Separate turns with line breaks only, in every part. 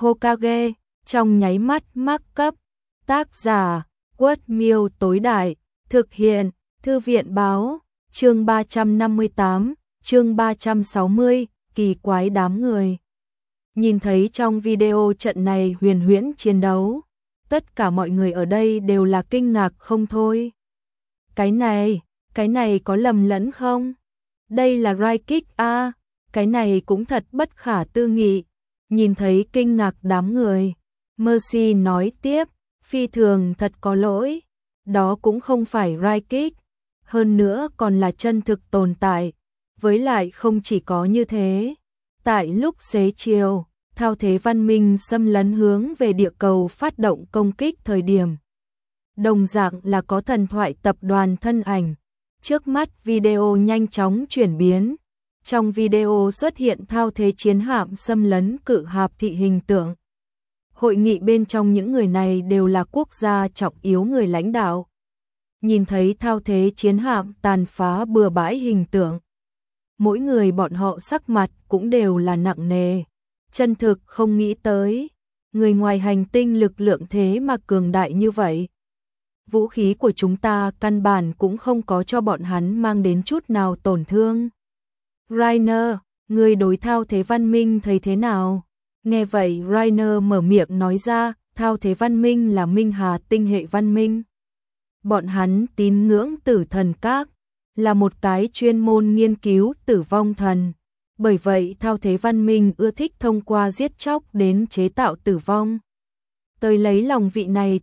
Hokage, trong nháy mắt mắc cấp. Tác giả, Quất Miêu tối đại, thực hiện, Thư viện báo, chương 358, chương 360, kỳ quái đám người. Nhìn thấy trong video trận này huyền huyễn chiến đấu, tất cả mọi người ở đây đều là kinh ngạc không thôi. Cái này có lầm lẫn không? Đây là Raikik a, cái này cũng thật bất khả tư nghị. Nhìn thấy kinh ngạc đám người, Mercy nói tiếp, phi thường thật có lỗi, đó cũng không phải Raikik, hơn nữa còn là chân thực tồn tại, với lại không chỉ có như thế. Tại lúc xế chiều, thao thế văn minh xâm lấn hướng về địa cầu phát động công kích thời điểm. Đồng dạng là có thần thoại tập đoàn thân ảnh. Trước mắt video nhanh chóng chuyển biến. Trong video xuất hiện thao thế chiến hạm xâm lấn cự hạp thị hình tượng. Hội nghị bên trong những người này đều là quốc gia trọng yếu người lãnh đạo. Nhìn thấy thao thế chiến hạm tàn phá bừa bãi hình tượng. Mỗi người bọn họ sắc mặt cũng đều là nặng nề. Chân thực không nghĩ tới. Người ngoài hành tinh lực lượng thế mà cường đại như vậy. Vũ khí của chúng ta căn bản cũng không có cho bọn hắn mang đến chút nào tổn thương. Rainer, người đối thao thế văn minh thấy thế nào? Nghe vậy Rainer mở miệng nói ra, thao thế văn minh là Minh Hà tinh hệ văn minh. Bọn hắn tín ngưỡng tử thần các, là một cái chuyên môn nghiên cứu tử vong thần. Bởi vậy thao thế văn minh ưa thích thông qua giết chóc đến chế tạo tử vong. Tới lấy lòng vị này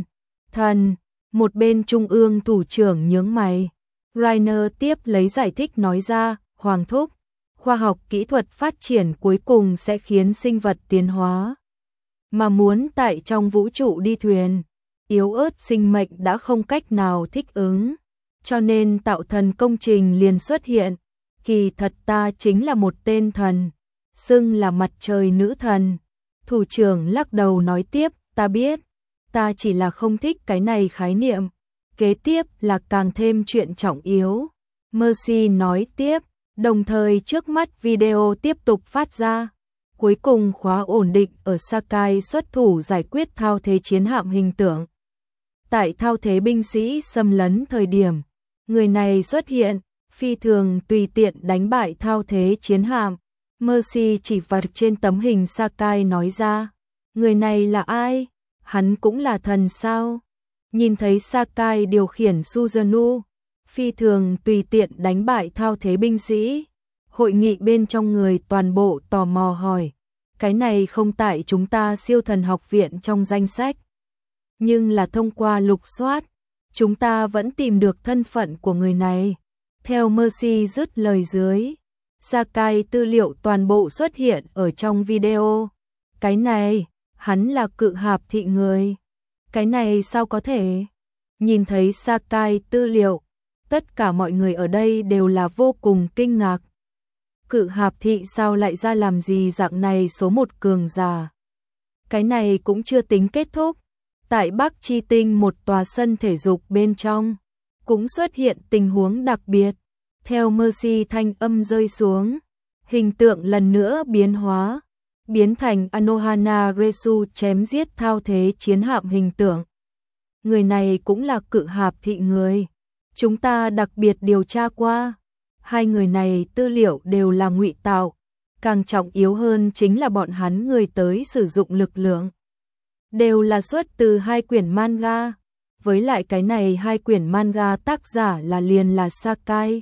thần, một bên trung ương thủ trưởng nhướng mày. Rainer tiếp lấy giải thích nói ra, Hoàng thúc, khoa học kỹ thuật phát triển cuối cùng sẽ khiến sinh vật tiến hóa. Mà muốn tại trong vũ trụ đi thuyền, yếu ớt sinh mệnh đã không cách nào thích ứng. Cho nên tạo thần công trình liền xuất hiện. Kỳ thật ta chính là một tên thần, xưng là mặt trời nữ thần. Thủ trưởng lắc đầu nói tiếp, ta biết, ta chỉ là không thích cái này khái niệm. Kế tiếp là càng thêm chuyện trọng yếu. Mercy nói tiếp, đồng thời trước mắt video tiếp tục phát ra. Cuối cùng khóa ổn định ở Sakai xuất thủ giải quyết thao thế chiến hạm hình tượng. Tại thao thế binh sĩ xâm lấn thời điểm, người này xuất hiện, phi thường tùy tiện đánh bại thao thế chiến hạm. Mercy chỉ vào trên tấm hình Sakai nói ra, người này là ai? Hắn cũng là thần sao? Nhìn thấy Sakai điều khiển Suzuno, phi thường tùy tiện đánh bại thao thế binh sĩ. Hội nghị bên trong người toàn bộ tò mò hỏi, cái này không tại chúng ta siêu thần học viện trong danh sách. Nhưng là thông qua lục soát, chúng ta vẫn tìm được thân phận của người này. Theo Mercy dứt lời dưới, Sakai tư liệu toàn bộ xuất hiện ở trong video. Cái này, hắn là cự hạp thị người. Cái này sao có thể? Nhìn thấy Sakai tư liệu, tất cả mọi người ở đây đều là vô cùng kinh ngạc. Cự hạp thị sao lại ra làm gì dạng này số một cường giả? Cái này cũng chưa tính kết thúc. Tại Bắc Chi Tinh một tòa sân thể dục bên trong, cũng xuất hiện tình huống đặc biệt. Theo Mercy thanh âm rơi xuống, hình tượng lần nữa biến hóa, biến thành Anohana Resu chém giết thao thế chiến hạm hình tượng. Người này cũng là cự hạp thị người. Chúng ta đặc biệt điều tra qua. Hai người này tư liệu đều là ngụy tạo. Càng trọng yếu hơn chính là bọn hắn người tới sử dụng lực lượng. Đều là xuất từ hai quyển manga. Với lại cái này hai quyển manga tác giả liền là Sakai.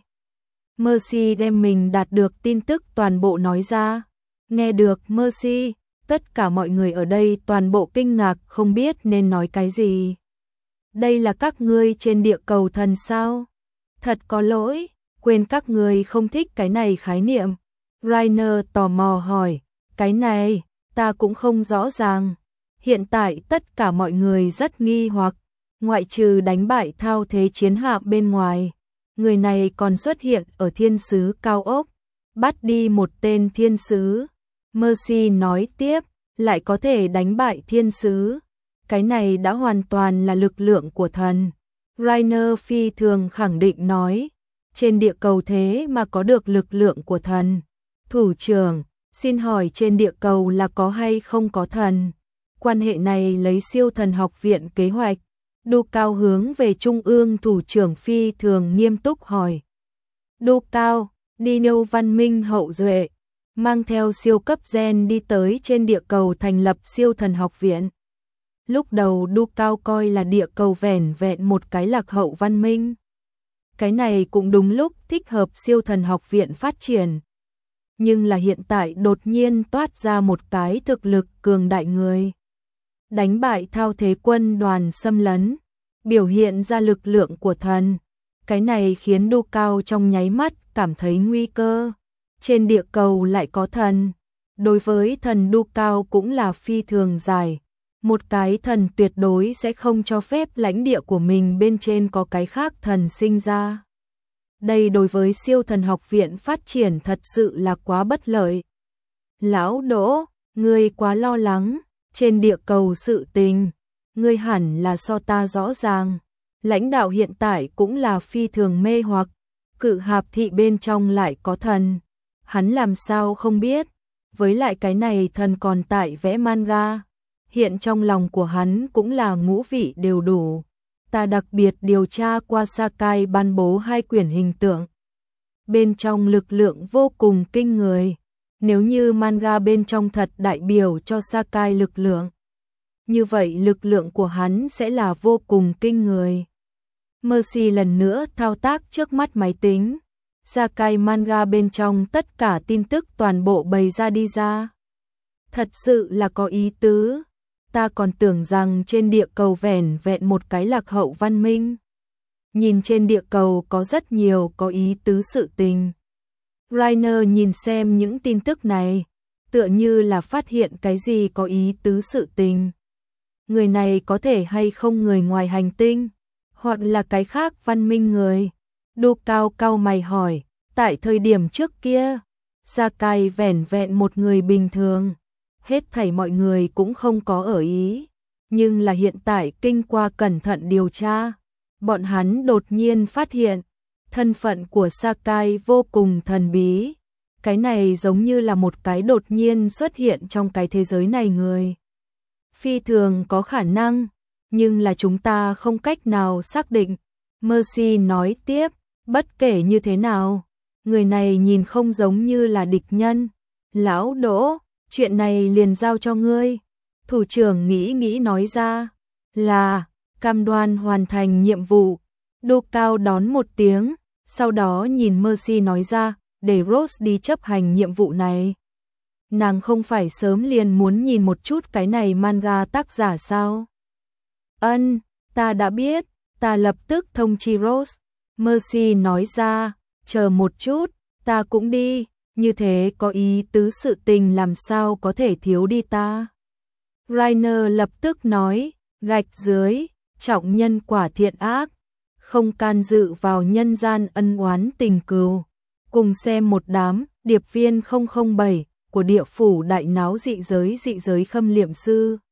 Mercy đem mình đạt được tin tức toàn bộ nói ra. Nghe được Mercy, tất cả mọi người ở đây toàn bộ kinh ngạc không biết nên nói cái gì. Đây là các ngươi trên địa cầu thần sao? Thật có lỗi, quên các ngươi không thích cái này khái niệm. Rainer tò mò hỏi, cái này, ta cũng không rõ ràng. Hiện tại tất cả mọi người rất nghi hoặc, ngoại trừ đánh bại thao thế chiến hạm bên ngoài. Người này còn xuất hiện ở thiên sứ cao ốc, bắt đi một tên thiên sứ. Mercy nói tiếp, lại có thể đánh bại thiên sứ. Cái này đã hoàn toàn là lực lượng của thần. Rainer phi thường khẳng định nói, trên địa cầu thế mà có được lực lượng của thần. Thủ trưởng, Xin hỏi trên địa cầu là có hay không có thần? Quan hệ này lấy siêu thần học viện kế hoạch. Du Cao hướng về Trung ương thủ trưởng phi thường nghiêm túc hỏi. Du Cao, Dino văn minh hậu duệ, mang theo siêu cấp gen đi tới trên địa cầu thành lập siêu thần học viện. Lúc đầu Du Cao coi là địa cầu vẻn vẹn một cái lạc hậu văn minh. Cái này cũng đúng lúc thích hợp siêu thần học viện phát triển. Nhưng là hiện tại đột nhiên toát ra một cái thực lực cường đại người. Đánh bại thao thế quân đoàn xâm lấn, biểu hiện ra lực lượng của thần. Cái này khiến Du Cao trong nháy mắt cảm thấy nguy cơ. Trên địa cầu lại có thần. Đối với thần Du Cao cũng là phi thường dài. Một cái thần tuyệt đối sẽ không cho phép lãnh địa của mình bên trên có cái khác thần sinh ra. Đây đối với siêu thần học viện phát triển thật sự là quá bất lợi. Lão Đỗ, ngươi quá lo lắng, trên địa cầu sự tình, ngươi hẳn là so ta rõ ràng. Lãnh đạo hiện tại cũng là phi thường mê hoặc, Cự Hạp thị bên trong lại có thần. Hắn làm sao không biết, với lại cái này thần còn tại vẽ manga. Hiện trong lòng của hắn cũng là ngũ vị đều đủ. Ta đặc biệt điều tra qua Sakai ban bố 2 quyển hình tượng. Bên trong lực lượng vô cùng kinh người. Nếu như manga bên trong thật đại biểu cho Sakai lực lượng, như vậy lực lượng của hắn sẽ là vô cùng kinh người. Mercy lần nữa thao tác trước mắt máy tính. Sakai manga bên trong tất cả tin tức toàn bộ bày ra đi ra. Thật sự là có ý tứ. Ta còn tưởng rằng trên địa cầu vẻn vẹn một cái lạc hậu văn minh. Nhìn trên địa cầu có rất nhiều có ý tứ sự tình. Rainer nhìn xem những tin tức này, tựa như là phát hiện cái gì có ý tứ sự tình. Người này có thể hay không người ngoài hành tinh, hoặc là cái khác văn minh người. Du Cao cau mày hỏi, tại thời điểm trước kia, Sakai vẻn vẹn một người bình thường. Hết thảy mọi người cũng không có ở ý, nhưng là hiện tại kinh qua cẩn thận điều tra, bọn hắn đột nhiên phát hiện, thân phận của Sakai vô cùng thần bí. Cái này giống như là một cái đột nhiên xuất hiện trong cái thế giới này người. Phi thường có khả năng, nhưng là chúng ta không cách nào xác định. Mercy nói tiếp, bất kể như thế nào, người này nhìn không giống như là địch nhân. Lão Đỗ, chuyện này liền giao cho ngươi. Thủ trưởng nghĩ nói ra, là cam đoan hoàn thành nhiệm vụ. Du Cao đón một tiếng, sau đó nhìn Mercy nói ra, để Rose đi chấp hành nhiệm vụ này. Nàng không phải sớm liền muốn nhìn một chút cái này manga tác giả sao? Ân, ta đã biết, ta lập tức thông chi Rose. Mercy nói ra, chờ một chút, ta cũng đi, như thế có ý tứ sự tình làm sao có thể thiếu đi ta. Rainer lập tức nói, gạch dưới, trọng nhân quả thiện ác, không can dự vào nhân gian ân oán tình cừu. Cùng xem một đám, điệp viên 007 của địa phủ đại náo dị giới khâm liệm sư.